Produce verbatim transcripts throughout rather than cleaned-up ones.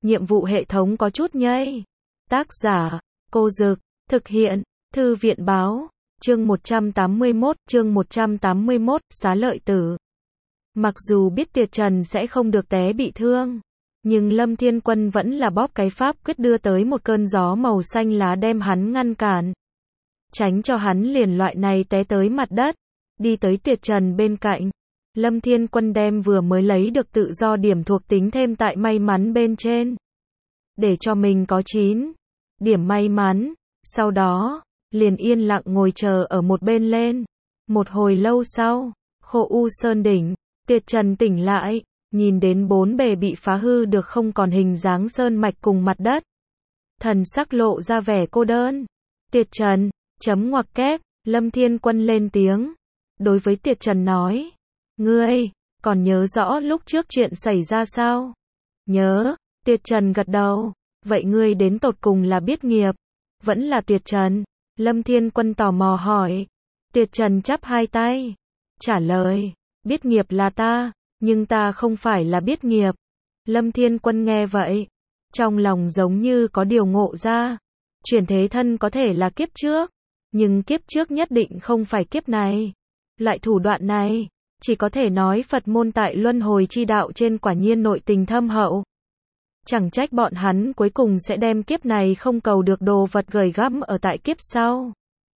nhiệm vụ hệ thống có chút nhây. Tác giả, Cô Dực, thực hiện, Thư viện Báo, chương một trăm tám mươi mốt, chương một trăm tám mươi mốt, Xá Lợi Tử. Mặc dù biết Tiệt Trần sẽ không được té bị thương, nhưng Lâm Thiên Quân vẫn là bóp cái pháp quyết đưa tới một cơn gió màu xanh lá đem hắn ngăn cản. Tránh cho hắn liền loại này té tới mặt đất, đi tới Tiệt Trần bên cạnh. Lâm Thiên Quân đem vừa mới lấy được tự do điểm thuộc tính thêm tại may mắn bên trên, để cho mình có chín điểm may mắn, sau đó, liền yên lặng ngồi chờ ở một bên lên. Một hồi lâu sau, Khô U Sơn đỉnh, Tiệt Trần tỉnh lại, nhìn đến bốn bề bị phá hư được không còn hình dáng sơn mạch cùng mặt đất. Thần sắc lộ ra vẻ cô đơn. Tiệt Trần, chấm ngoặc kép, Lâm Thiên Quân lên tiếng. Đối với Tiệt Trần nói, ngươi, còn nhớ rõ lúc trước chuyện xảy ra sao? Nhớ, Tiệt Trần gật đầu. Vậy ngươi đến tột cùng là biết nghiệp, vẫn là Tiệt Trần? Lâm Thiên Quân tò mò hỏi. Tiệt Trần chắp hai tay, trả lời, biết nghiệp là ta, nhưng ta không phải là biết nghiệp. Lâm Thiên Quân nghe vậy, trong lòng giống như có điều ngộ ra. Chuyển thế thân có thể là kiếp trước, nhưng kiếp trước nhất định không phải kiếp này. Loại thủ đoạn này, chỉ có thể nói Phật môn tại luân hồi chi đạo trên quả nhiên nội tình thâm hậu. Chẳng trách bọn hắn cuối cùng sẽ đem kiếp này không cầu được đồ vật gửi gắm ở tại kiếp sau.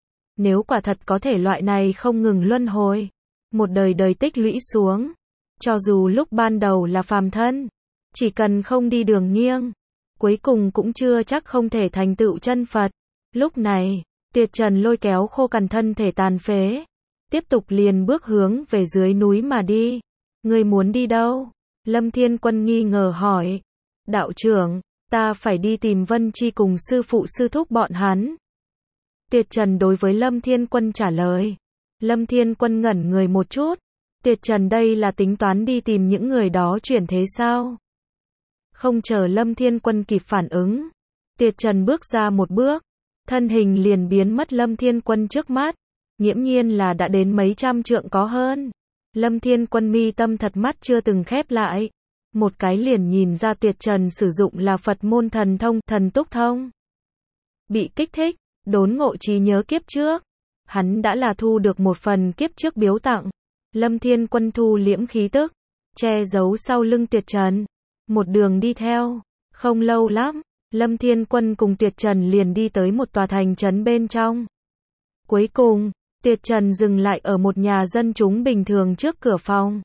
Nếu quả thật có thể loại này không ngừng luân hồi, một đời đời tích lũy xuống, cho dù lúc ban đầu là phàm thân, chỉ cần không đi đường nghiêng, cuối cùng cũng chưa chắc không thể thành tựu chân Phật. Lúc này, Tiệt Trần lôi kéo Khô Cằn thân thể tàn phế, tiếp tục liền bước hướng về dưới núi mà đi. Ngươi muốn đi đâu? Lâm Thiên Quân nghi ngờ hỏi. Đạo trưởng, ta phải đi tìm Vân Chi cùng sư phụ sư thúc bọn hắn. Tiệt Trần đối với Lâm Thiên Quân trả lời. Lâm Thiên Quân ngẩn người một chút. Tiệt Trần đây là tính toán đi tìm những người đó chuyển thế sao? Không chờ Lâm Thiên Quân kịp phản ứng, Tiệt Trần bước ra một bước, thân hình liền biến mất Lâm Thiên Quân trước mắt, nghiễm nhiên là đã đến mấy trăm trượng có hơn. Lâm Thiên Quân mi tâm thật mắt chưa từng khép lại, một cái liền nhìn ra Tiệt Trần sử dụng là Phật môn thần thông, thần túc thông. Bị kích thích, đốn ngộ trí nhớ kiếp trước, hắn đã là thu được một phần kiếp trước biếu tặng. Lâm Thiên Quân thu liễm khí tức, che giấu sau lưng Tiệt Trần, một đường đi theo. Không lâu lắm, Lâm Thiên Quân cùng Tiệt Trần liền đi tới một tòa thành trấn bên trong. Cuối cùng, Tiệt Trần dừng lại ở một nhà dân chúng bình thường trước cửa phòng.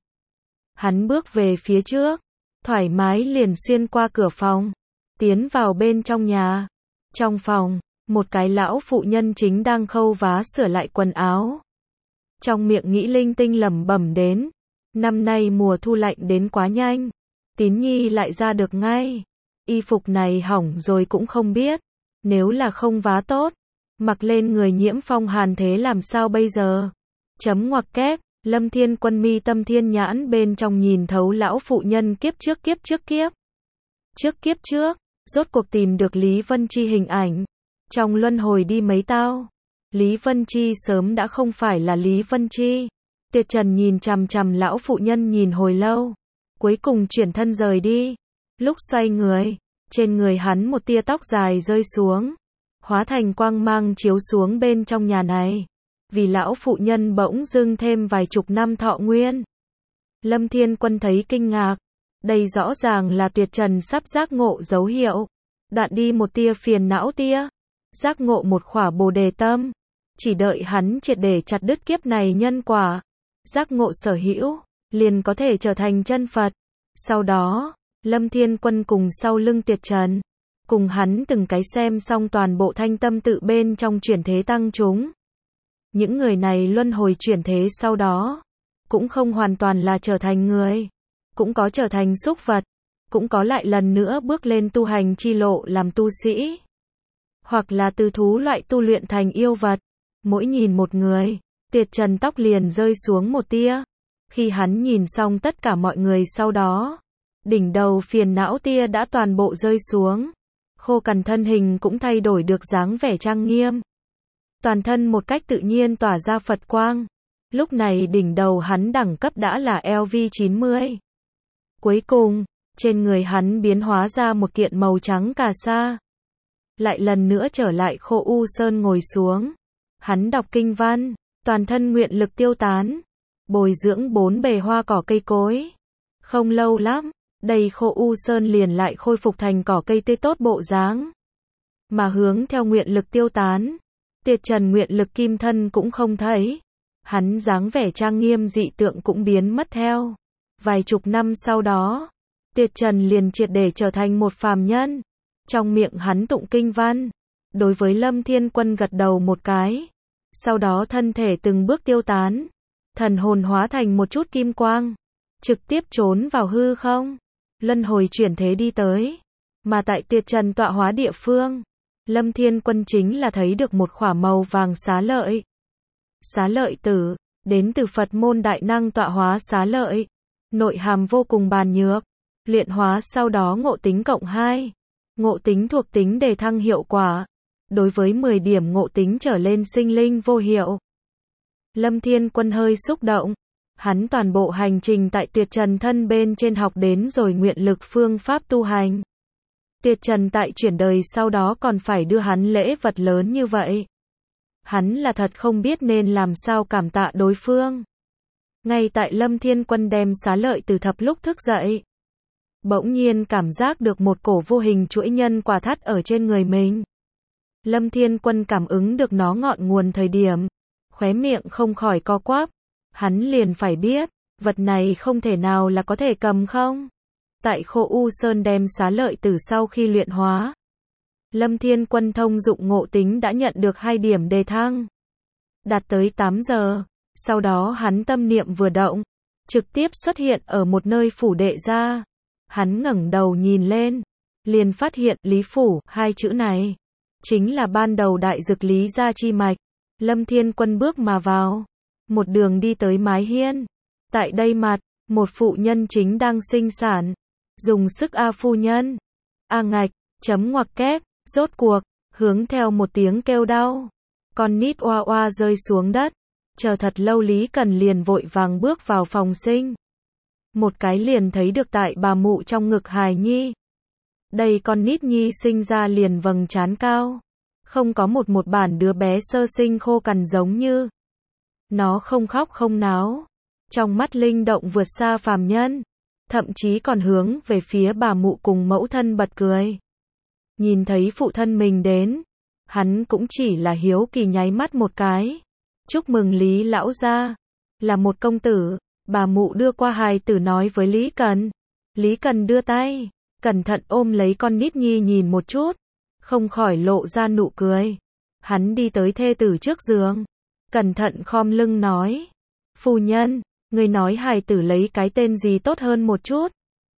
Hắn bước về phía trước, thoải mái liền xuyên qua cửa phòng, tiến vào bên trong nhà. Trong phòng, một cái lão phụ nhân chính đang khâu vá sửa lại quần áo. Trong miệng nghĩ linh tinh lẩm bẩm đến, năm nay mùa thu lạnh đến quá nhanh, Tín Nhi lại ra được ngay. Y phục này hỏng rồi cũng không biết, nếu là không vá tốt, mặc lên người nhiễm phong hàn thế làm sao bây giờ? Chấm ngoặc kép, Lâm Thiên Quân mi tâm thiên nhãn bên trong nhìn thấu lão phụ nhân kiếp trước kiếp trước kiếp. Trước kiếp trước, rốt cuộc tìm được Lý Vân Chi hình ảnh. Trong luân hồi đi mấy tao, Lý Vân Chi sớm đã không phải là Lý Vân Chi. Tiệt Trần nhìn chằm chằm lão phụ nhân nhìn hồi lâu, cuối cùng chuyển thân rời đi. Lúc xoay người, trên người hắn một tia tóc dài rơi xuống, hóa thành quang mang chiếu xuống bên trong nhà này. Vì lão phụ nhân bỗng dưng thêm vài chục năm thọ nguyên. Lâm Thiên Quân thấy kinh ngạc, đây rõ ràng là Tiệt Trần sắp giác ngộ dấu hiệu. Đạn đi một tia phiền não tia, giác ngộ một khỏa bồ đề tâm, chỉ đợi hắn triệt để chặt đứt kiếp này nhân quả, giác ngộ sở hữu, liền có thể trở thành chân Phật. Sau đó, Lâm Thiên Quân cùng sau lưng Tiệt Trần, cùng hắn từng cái xem xong toàn bộ thanh tâm tự bên trong chuyển thế tăng chúng. Những người này luân hồi chuyển thế sau đó, cũng không hoàn toàn là trở thành người, cũng có trở thành súc vật, cũng có lại lần nữa bước lên tu hành chi lộ làm tu sĩ, hoặc là từ thú loại tu luyện thành yêu vật. Mỗi nhìn một người, Tiệt Trần tóc liền rơi xuống một tia. Khi hắn nhìn xong tất cả mọi người sau đó, đỉnh đầu phiền não tia đã toàn bộ rơi xuống. Khô Cằn thân hình cũng thay đổi được dáng vẻ trang nghiêm. Toàn thân một cách tự nhiên tỏa ra Phật quang. Lúc này đỉnh đầu hắn đẳng cấp đã là L V chín mươi. Cuối cùng, Trên người hắn biến hóa ra một kiện màu trắng cà sa. Lại lần nữa trở lại Khô U Sơn ngồi xuống. Hắn đọc kinh văn, toàn thân nguyện lực tiêu tán, bồi dưỡng bốn bề hoa cỏ cây cối. Không lâu lắm, đây Khô U Sơn liền lại khôi phục thành cỏ cây tươi tốt bộ dáng. Mà hướng theo nguyện lực tiêu tán, Tiệt Trần nguyện lực kim thân cũng không thấy. Hắn dáng vẻ trang nghiêm dị tượng cũng biến mất theo. Vài chục năm sau đó, Tiệt Trần liền triệt để trở thành một phàm nhân. Trong miệng hắn tụng kinh văn, đối với Lâm Thiên Quân gật đầu một cái. Sau đó thân thể từng bước tiêu tán, thần hồn hóa thành một chút kim quang, trực tiếp trốn vào hư không, luân hồi chuyển thế đi tới. Mà tại Tiệt Trần tọa hóa địa phương, Lâm Thiên Quân chính là thấy được một khỏa màu vàng xá lợi. Xá lợi tử, đến từ Phật môn đại năng tọa hóa xá lợi, nội hàm vô cùng bàn nhược, luyện hóa sau đó ngộ tính cộng hai. Ngộ tính thuộc tính đề thăng hiệu quả, đối với mười điểm ngộ tính trở lên sinh linh vô hiệu. Lâm Thiên Quân hơi xúc động, hắn toàn bộ hành trình tại Tiệt Trần thân bên trên học đến rồi nguyện lực phương pháp tu hành. Tiệt Trần tại chuyển đời sau đó còn phải đưa hắn lễ vật lớn như vậy. Hắn là thật không biết nên làm sao cảm tạ đối phương. Ngay tại Lâm Thiên Quân đem xá lợi từ thập lúc thức dậy, bỗng nhiên cảm giác được một cổ vô hình chuỗi nhân quả thắt ở trên người mình. Lâm Thiên Quân cảm ứng được nó ngọn nguồn thời điểm, khóe miệng không khỏi co quắp. Hắn liền phải biết, vật này không thể nào là có thể cầm không. Tại Khô U Sơn đem xá lợi từ sau khi luyện hóa, Lâm Thiên Quân thông dụng ngộ tính đã nhận được hai điểm đề thăng, đạt tới tám giờ. Sau đó hắn tâm niệm vừa động, trực tiếp xuất hiện ở một nơi phủ đệ gia. Hắn ngẩng đầu nhìn lên, liền phát hiện Lý Phủ, hai chữ này chính là ban đầu đại dực Lý gia chi mạch. Lâm Thiên Quân bước mà vào, một đường đi tới mái hiên. Tại đây mặt, một phụ nhân chính đang sinh sản. Dùng sức a phu nhân. A ngạch, chấm ngoặc kép, rốt cuộc, hướng theo một tiếng kêu đau, con nít oa oa rơi xuống đất. Chờ thật lâu Lý Cần liền vội vàng bước vào phòng sinh. Một cái liền thấy được tại bà mụ trong ngực hài nhi. Đây con nít nhi sinh ra liền vầng trán cao, không có một một bản đứa bé sơ sinh khô cằn giống như. Nó không khóc không náo, trong mắt linh động vượt xa phàm nhân, thậm chí còn hướng về phía bà mụ cùng mẫu thân bật cười. Nhìn thấy phụ thân mình đến, hắn cũng chỉ là hiếu kỳ nháy mắt một cái. Chúc mừng Lý lão gia, là một công tử. Bà mụ đưa qua hài tử nói với Lý Cần. Lý Cần đưa tay, cẩn thận ôm lấy con nít nhi nhìn một chút, không khỏi lộ ra nụ cười. Hắn đi tới thê tử trước giường, cẩn thận khom lưng nói: Phu nhân, ngươi nói hài tử lấy cái tên gì tốt hơn một chút?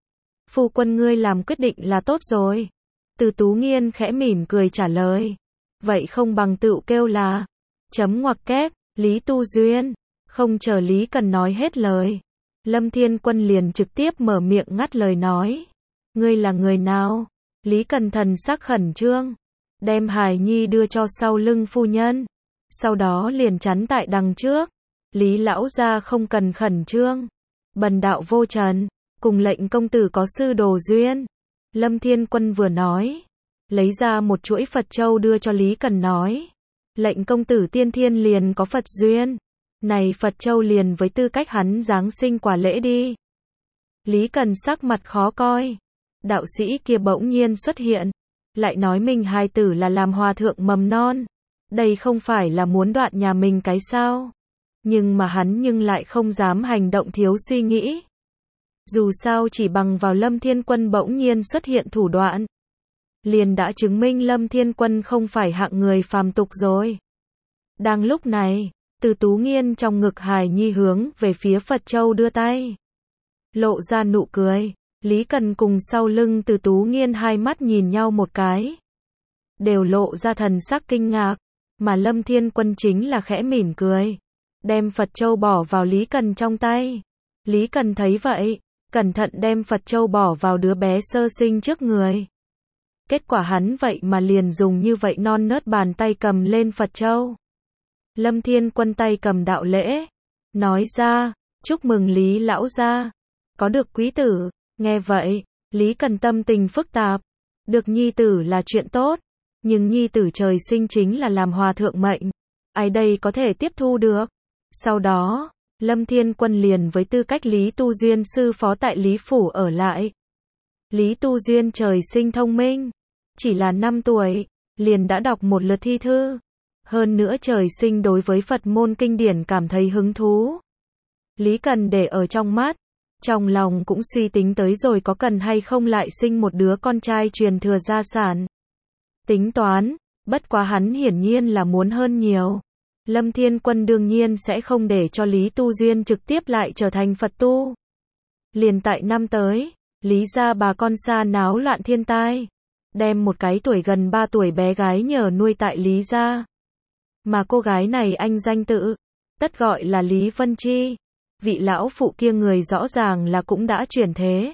Phu quân ngươi làm quyết định là tốt rồi. Từ Tú Nghiên khẽ mỉm cười trả lời: Vậy không bằng tựu kêu là chấm ngoặc kép, Lý Tu Duyên. Không chờ Lý Cần nói hết lời, Lâm Thiên Quân liền trực tiếp mở miệng ngắt lời nói: Ngươi là người nào? Lý Cần thần sắc khẩn trương, đem hài nhi đưa cho sau lưng phu nhân, sau đó liền chắn tại đằng trước. Lý lão gia không cần khẩn trương, bần đạo vô trần, cùng lệnh công tử có sư đồ duyên. Lâm Thiên Quân vừa nói, lấy ra một chuỗi Phật châu đưa cho Lý Cần nói: Lệnh công tử tiên thiên liền có Phật duyên. Này Phật châu liền với tư cách hắn giáng sinh quả lễ đi. Lý Cần sắc mặt khó coi. Đạo sĩ kia bỗng nhiên xuất hiện, lại nói mình hài tử là làm hòa thượng mầm non. Đây không phải là muốn đoạn nhà mình cái sao? Nhưng mà hắn nhưng lại không dám hành động thiếu suy nghĩ. Dù sao chỉ bằng vào Lâm Thiên Quân bỗng nhiên xuất hiện thủ đoạn, liền đã chứng minh Lâm Thiên Quân không phải hạng người phàm tục rồi. Đang lúc này, Từ Tú Nghiên trong ngực hài nhi hướng về phía Phật Châu đưa tay, lộ ra nụ cười. Lý Cần cùng sau lưng Từ Tú Nghiên hai mắt nhìn nhau một cái, đều lộ ra thần sắc kinh ngạc, mà Lâm Thiên Quân chính là khẽ mỉm cười, đem Phật Châu bỏ vào Lý Cần trong tay. Lý Cần thấy vậy, cẩn thận đem Phật Châu bỏ vào đứa bé sơ sinh trước người. Kết quả hắn vậy mà liền dùng như vậy non nớt bàn tay cầm lên Phật Châu. Lâm Thiên Quân tay cầm đạo lễ, nói ra: Chúc mừng Lý lão gia, có được quý tử. Nghe vậy, Lý Cần tâm tình phức tạp. Được nhi tử là chuyện tốt, nhưng nhi tử trời sinh chính là làm hòa thượng mệnh. Ai đây có thể tiếp thu được? Sau đó, Lâm Thiên Quân liền với tư cách Lý Tu Duyên sư phó tại Lý Phủ ở lại. Lý Tu Duyên trời sinh thông minh, chỉ là năm tuổi, liền đã đọc một lượt thi thư. Hơn nữa trời sinh đối với Phật môn kinh điển cảm thấy hứng thú. Lý Cần để ở trong mắt, trong lòng cũng suy tính tới rồi có cần hay không lại sinh một đứa con trai truyền thừa gia sản. Tính toán, bất quá hắn hiển nhiên là muốn hơn nhiều. Lâm Thiên Quân đương nhiên sẽ không để cho Lý Tu Duyên trực tiếp lại trở thành Phật tu. Liền tại năm tới, Lý gia bà con xa náo loạn thiên tai, đem một cái tuổi gần ba tuổi bé gái nhờ nuôi tại Lý gia. Mà cô gái này anh danh tự, tất gọi là Lý Vân Chi. Vị lão phụ kia người rõ ràng là cũng đã chuyển thế.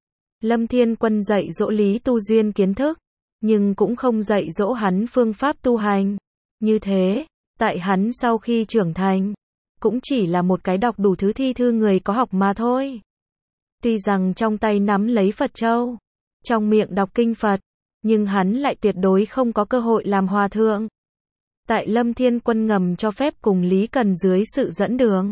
Lâm Thiên Quân dạy dỗ Lý Tu Duyên kiến thức, nhưng cũng không dạy dỗ hắn phương pháp tu hành. Như thế, tại hắn sau khi trưởng thành, cũng chỉ là một cái đọc đủ thứ thi thư người có học mà thôi. Tuy rằng trong tay nắm lấy Phật châu, trong miệng đọc kinh Phật, nhưng hắn lại tuyệt đối không có cơ hội làm hòa thượng. Tại Lâm Thiên Quân ngầm cho phép cùng Lý Cần dưới sự dẫn đường,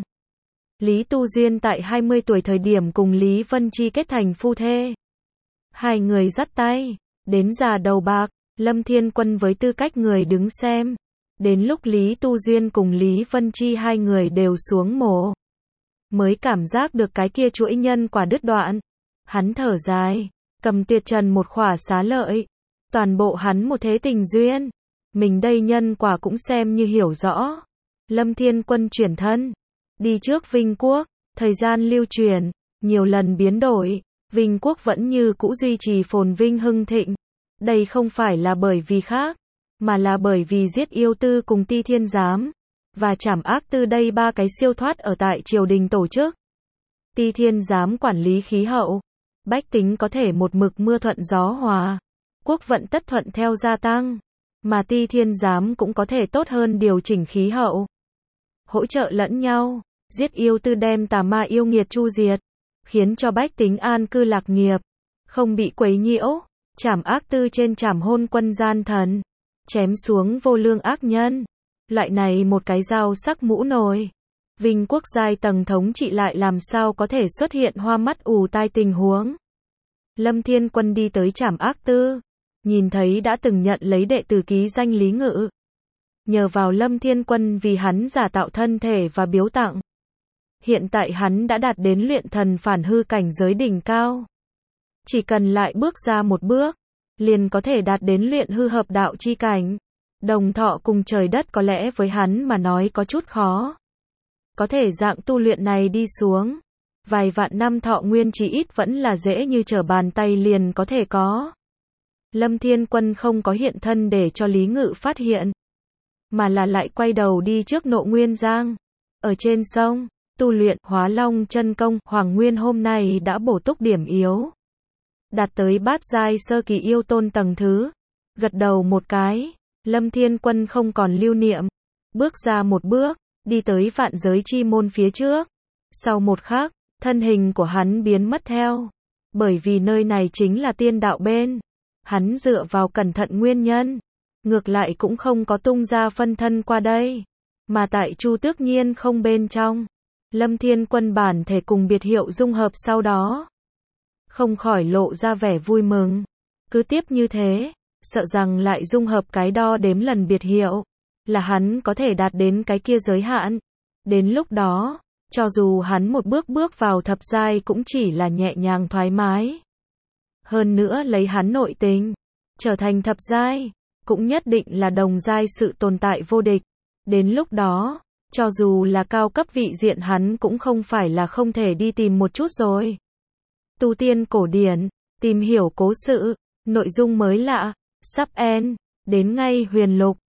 Lý Tu Duyên tại hai mươi tuổi thời điểm cùng Lý Vân Chi kết thành phu thê. Hai người dắt tay, đến già đầu bạc, Lâm Thiên Quân với tư cách người đứng xem. Đến lúc Lý Tu Duyên cùng Lý Vân Chi hai người đều xuống mồ, mới cảm giác được cái kia chuỗi nhân quả đứt đoạn. Hắn thở dài, cầm tuyệt trần một khỏa xá lợi. Toàn bộ hắn một thế tình duyên. Mình đây nhân quả cũng xem như hiểu rõ. Lâm Thiên Quân chuyển thân, đi trước Vinh Quốc, thời gian lưu truyền, nhiều lần biến đổi, Vinh Quốc vẫn như cũ duy trì phồn vinh hưng thịnh. Đây không phải là bởi vì khác, mà là bởi vì giết yêu tư cùng Ti Thiên Giám, và trảm ác tư đây ba cái siêu thoát ở tại triều đình tổ chức. Ti Thiên Giám quản lý khí hậu, bách tính có thể một mực mưa thuận gió hòa, quốc vận tất thuận theo gia tăng, mà Ti Thiên Giám cũng có thể tốt hơn điều chỉnh khí hậu, hỗ trợ lẫn nhau, giết yêu tư đem tà ma yêu nghiệt chu diệt, khiến cho bách tính an cư lạc nghiệp, không bị quấy nhiễu. Trảm ác tư trên trảm hôn quân gian thần, chém xuống vô lương ác nhân. Loại này một cái dao sắc mũ nồi, Vinh Quốc giai tầng thống trị lại làm sao có thể xuất hiện hoa mắt ù tai tình huống. Lâm Thiên Quân đi tới trảm ác tư, nhìn thấy đã từng nhận lấy đệ tử ký danh Lý Ngự. Nhờ vào Lâm Thiên Quân vì hắn giả tạo thân thể và biếu tặng, hiện tại hắn đã đạt đến luyện thần phản hư cảnh giới đỉnh cao. Chỉ cần lại bước ra một bước, liền có thể đạt đến luyện hư hợp đạo chi cảnh. Đồng thọ cùng trời đất có lẽ với hắn mà nói có chút khó. Có thể dạng tu luyện này đi xuống, vài vạn năm thọ nguyên chỉ ít vẫn là dễ như trở bàn tay liền có thể có. Lâm Thiên Quân không có hiện thân để cho Lý Ngự phát hiện, mà là lại quay đầu đi trước Nộ Nguyên Giang. Ở trên sông, tu luyện Hóa Long chân công, Hoàng Nguyên hôm nay đã bổ túc điểm yếu. Đạt tới bát giai sơ kỳ yêu tôn tầng thứ. Gật đầu một cái, Lâm Thiên Quân không còn lưu niệm. Bước ra một bước, đi tới vạn giới chi môn phía trước. Sau một khắc, thân hình của hắn biến mất theo. Bởi vì nơi này chính là tiên đạo bên. Hắn dựa vào cẩn thận nguyên nhân. Ngược lại cũng không có tung ra phân thân qua đây. Mà tại Chu Tước Nhiên không bên trong. Lâm Thiên Quân bản thể cùng biệt hiệu dung hợp sau đó. Không khỏi lộ ra vẻ vui mừng. Cứ tiếp như thế, sợ rằng lại dung hợp cái đo đếm lần biệt hiệu, là hắn có thể đạt đến cái kia giới hạn. Đến lúc đó, cho dù hắn một bước bước vào thập giai cũng chỉ là nhẹ nhàng thoải mái. Hơn nữa lấy hắn nội tình, trở thành thập giai, cũng nhất định là đồng giai sự tồn tại vô địch. Đến lúc đó, cho dù là cao cấp vị diện hắn cũng không phải là không thể đi tìm một chút rồi. Tu tiên cổ điển, tìm hiểu cố sự, nội dung mới lạ, sắp end, đến ngay huyền lục.